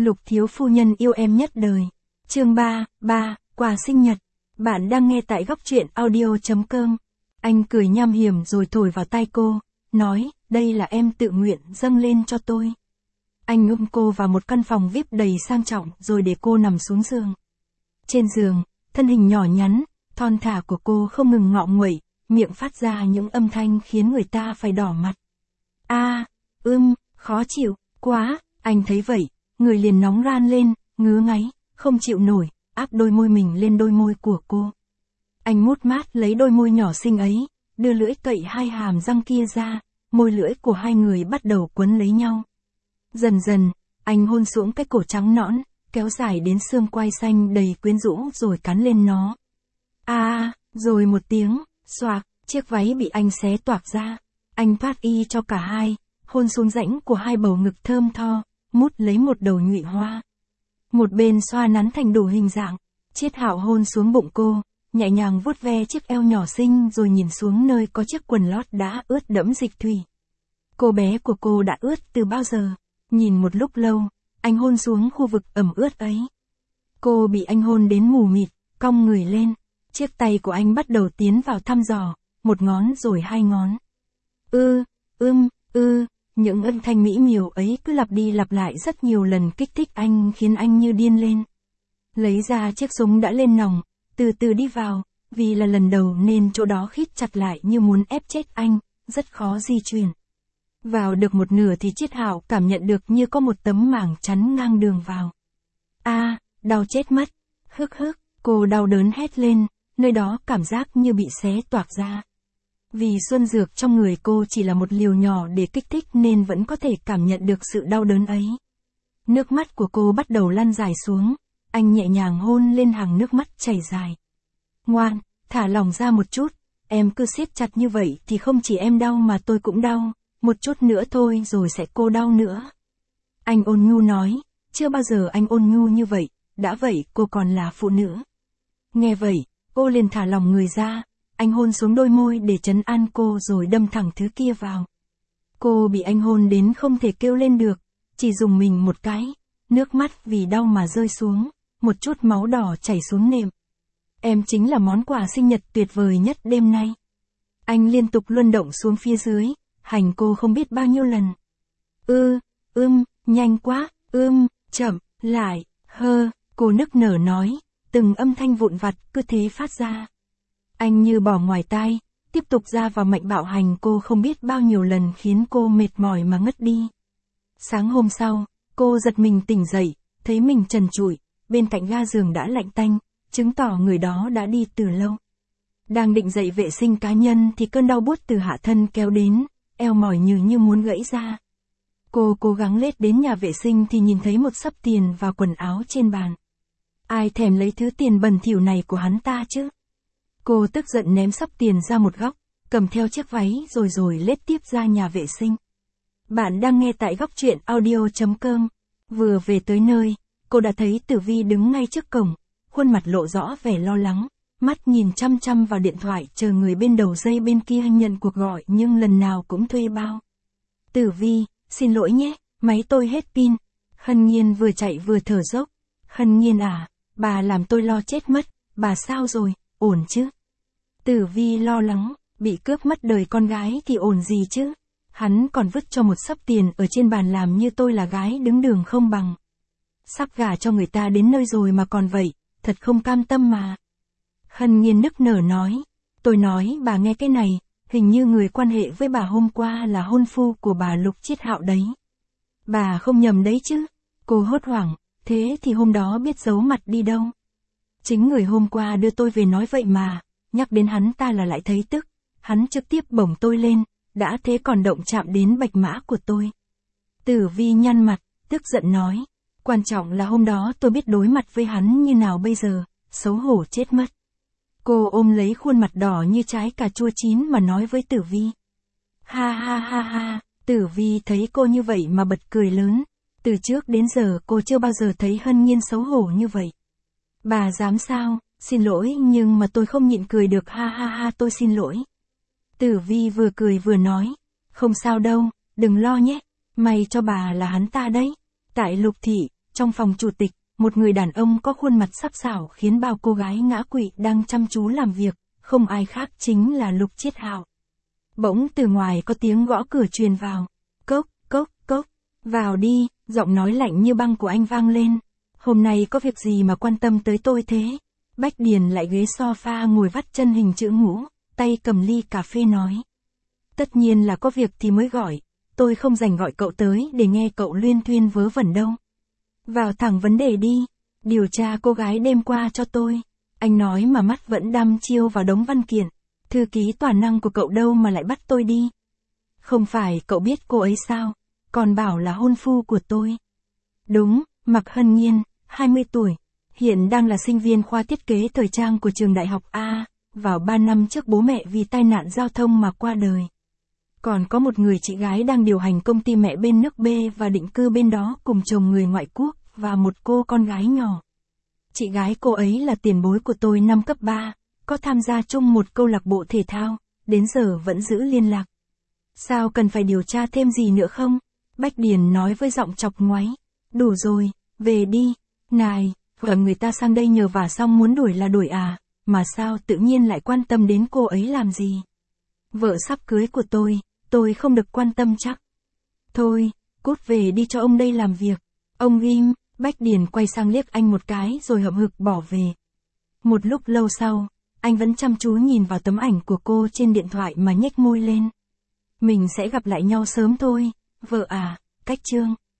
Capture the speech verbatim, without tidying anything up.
Lục thiếu phu nhân yêu em nhất đời. Chương ba, ba, quà sinh nhật. Bạn đang nghe tại góc truyện audio chấm com. Anh cười nham hiểm rồi thổi vào tai cô, nói, đây là em tự nguyện dâng lên cho tôi. Anh ôm cô vào một căn phòng vi ai pi đầy sang trọng rồi để cô nằm xuống giường. Trên giường, thân hình nhỏ nhắn, thon thả của cô không ngừng ngọ nguậy, miệng phát ra những âm thanh khiến người ta phải đỏ mặt. A, à, ưm, khó chịu, quá, anh thấy vậy, người liền nóng ran lên, ngứa ngáy, không chịu nổi, áp đôi môi mình lên đôi môi của cô. Anh mút mát lấy đôi môi nhỏ xinh ấy, đưa lưỡi cậy hai hàm răng kia ra, môi lưỡi của hai người bắt đầu quấn lấy nhau. Dần dần, anh hôn xuống cái cổ trắng nõn, kéo dài đến xương quai xanh đầy quyến rũ rồi cắn lên nó. A, à, rồi một tiếng, xoạc, chiếc váy bị anh xé toạc ra. Anh phát y cho cả hai, hôn xuống rãnh của hai bầu ngực thơm tho, mút lấy một đầu nhụy hoa. Một bên xoa nắn thành đủ hình dạng, Chiết Hạo hôn xuống bụng cô, nhẹ nhàng vuốt ve chiếc eo nhỏ xinh rồi nhìn xuống nơi có chiếc quần lót đã ướt đẫm dịch thủy. Cô bé của cô đã ướt từ bao giờ? Nhìn một lúc lâu, anh hôn xuống khu vực ẩm ướt ấy. Cô bị anh hôn đến mù mịt, cong người lên, chiếc tay của anh bắt đầu tiến vào thăm dò, một ngón rồi hai ngón. Ư, ưm, ư, những âm thanh mỹ miều ấy cứ lặp đi lặp lại rất nhiều lần kích thích anh khiến anh như điên lên. Lấy ra chiếc súng đã lên nòng, từ từ đi vào, vì là lần đầu nên chỗ đó khít chặt lại như muốn ép chết anh, rất khó di chuyển. Vào được một nửa thì Chiết Hạo cảm nhận được như có một tấm mảng chắn ngang đường vào. A, à, đau chết mất. Hức hức, cô đau đớn hét lên, nơi đó cảm giác như bị xé toạc ra. Vì xuân dược trong người cô chỉ là một liều nhỏ để kích thích nên vẫn có thể cảm nhận được sự đau đớn ấy. Nước mắt của cô bắt đầu lăn dài xuống, anh nhẹ nhàng hôn lên hàng nước mắt chảy dài. Ngoan, thả lỏng ra một chút, em cứ siết chặt như vậy thì không chỉ em đau mà tôi cũng đau, một chút nữa thôi rồi sẽ cô đau nữa. Anh ôn nhu nói, chưa bao giờ anh ôn nhu như vậy, đã vậy cô còn là phụ nữ. Nghe vậy, cô liền thả lỏng người ra. Anh hôn xuống đôi môi để trấn an cô rồi đâm thẳng thứ kia vào. Cô bị anh hôn đến không thể kêu lên được, chỉ dùng mình một cái, nước mắt vì đau mà rơi xuống, một chút máu đỏ chảy xuống nệm. Em chính là món quà sinh nhật tuyệt vời nhất đêm nay. Anh liên tục luân động xuống phía dưới, hành cô không biết bao nhiêu lần. Ư, ưm, nhanh quá, ưm, chậm, lại, hơ, cô nức nở nói, từng âm thanh vụn vặt cứ thế phát ra. Anh như bỏ ngoài tai, tiếp tục ra vào mạnh bạo hành cô không biết bao nhiêu lần khiến cô mệt mỏi mà ngất đi. Sáng hôm sau, cô giật mình tỉnh dậy, thấy mình trần trụi, bên cạnh ga giường đã lạnh tanh, chứng tỏ người đó đã đi từ lâu. Đang định dậy vệ sinh cá nhân thì cơn đau buốt từ hạ thân kéo đến, eo mỏi như như muốn gãy ra. Cô cố gắng lết đến nhà vệ sinh thì nhìn thấy một xấp tiền và quần áo trên bàn. Ai thèm lấy thứ tiền bẩn thỉu này của hắn ta chứ? Cô tức giận ném xấp tiền ra một góc, cầm theo chiếc váy rồi rồi lết tiếp ra nhà vệ sinh. Bạn đang nghe tại góc truyện audio chấm com. Vừa về tới nơi, cô đã thấy Tử Vi đứng ngay trước cổng, khuôn mặt lộ rõ vẻ lo lắng, mắt nhìn chăm chăm vào điện thoại chờ người bên đầu dây bên kia nhận cuộc gọi nhưng lần nào cũng thuê bao. Tử Vi, xin lỗi nhé, máy tôi hết pin. Hân Nhiên vừa chạy vừa thở dốc. Hân Nhiên à, bà làm tôi lo chết mất, bà sao rồi? Ổn chứ? Tử Vi lo lắng, bị cướp mất đời con gái thì ổn gì chứ? Hắn còn vứt cho một xấp tiền ở trên bàn làm như tôi là gái đứng đường không bằng. Sắp gả cho người ta đến nơi rồi mà còn vậy, thật không cam tâm mà. Hân Nhiên nức nở nói, tôi nói bà nghe cái này, hình như người quan hệ với bà hôm qua là hôn phu của bà Lục Chiết Hạo đấy. Bà không nhầm đấy chứ? Cô hốt hoảng, thế thì hôm đó biết giấu mặt đi đâu? Chính người hôm qua đưa tôi về nói vậy mà, nhắc đến hắn ta là lại thấy tức, hắn trực tiếp bổng tôi lên, đã thế còn động chạm đến bạch mã của tôi. Tử Vi nhăn mặt, tức giận nói, quan trọng là hôm đó tôi biết đối mặt với hắn như nào bây giờ, xấu hổ chết mất. Cô ôm lấy khuôn mặt đỏ như trái cà chua chín mà nói với Tử Vi. Ha ha ha ha, Tử Vi thấy cô như vậy mà bật cười lớn, từ trước đến giờ cô chưa bao giờ thấy Hân Nhiên xấu hổ như vậy. Bà dám sao, xin lỗi nhưng mà tôi không nhịn cười được ha ha ha tôi xin lỗi. Tử Vi vừa cười vừa nói, không sao đâu, đừng lo nhé, may cho bà là hắn ta đấy. Tại Lục Thị, Trong phòng chủ tịch, một người đàn ông có khuôn mặt sắc sảo khiến bao cô gái ngã quỵ đang chăm chú làm việc, không ai khác chính là Lục Chiết Hạo. Bỗng từ ngoài có tiếng gõ cửa truyền vào. Cốc, cốc, cốc. Vào đi, giọng nói lạnh như băng của anh vang lên. Hôm nay có việc gì mà quan tâm tới tôi thế? Bách Điền lại ghế sofa ngồi vắt chân hình chữ ngũ, tay cầm ly cà phê nói. Tất nhiên là có việc thì mới gọi, tôi không rảnh gọi cậu tới để nghe cậu luyên thuyên vớ vẩn đâu. Vào thẳng vấn đề đi, điều tra cô gái đêm qua cho tôi. Anh nói mà mắt vẫn đăm chiêu vào đống văn kiện. Thư ký toàn năng của cậu đâu mà lại bắt tôi đi? Không phải cậu biết cô ấy sao? Còn bảo là hôn phu của tôi. Đúng, Mạc Hân Nhiên, hai mươi tuổi, hiện đang là sinh viên khoa thiết kế thời trang của trường đại học A, vào ba năm trước bố mẹ vì tai nạn giao thông mà qua đời. Còn có một người chị gái đang điều hành công ty mẹ bên nước B và định cư bên đó cùng chồng người ngoại quốc, và một cô con gái nhỏ. Chị gái cô ấy là tiền bối của tôi năm cấp ba, có tham gia chung một câu lạc bộ thể thao, đến giờ vẫn giữ liên lạc. Sao cần phải điều tra thêm gì nữa không? Bách Điền nói với giọng chọc ngoáy. Đủ rồi, về đi. Này, vợ người ta sang đây nhờ vả xong muốn đuổi là đuổi à, mà sao tự nhiên lại quan tâm đến cô ấy làm gì? Vợ sắp cưới của tôi, tôi không được quan tâm chắc. Thôi, cút về đi cho ông đây làm việc. Ông im. Bách Điền quay sang liếc anh một cái rồi hậm hực bỏ về. Một lúc lâu sau, anh vẫn chăm chú nhìn vào tấm ảnh của cô trên điện thoại mà nhếch môi lên. Mình sẽ gặp lại nhau sớm thôi, vợ à, cách chương.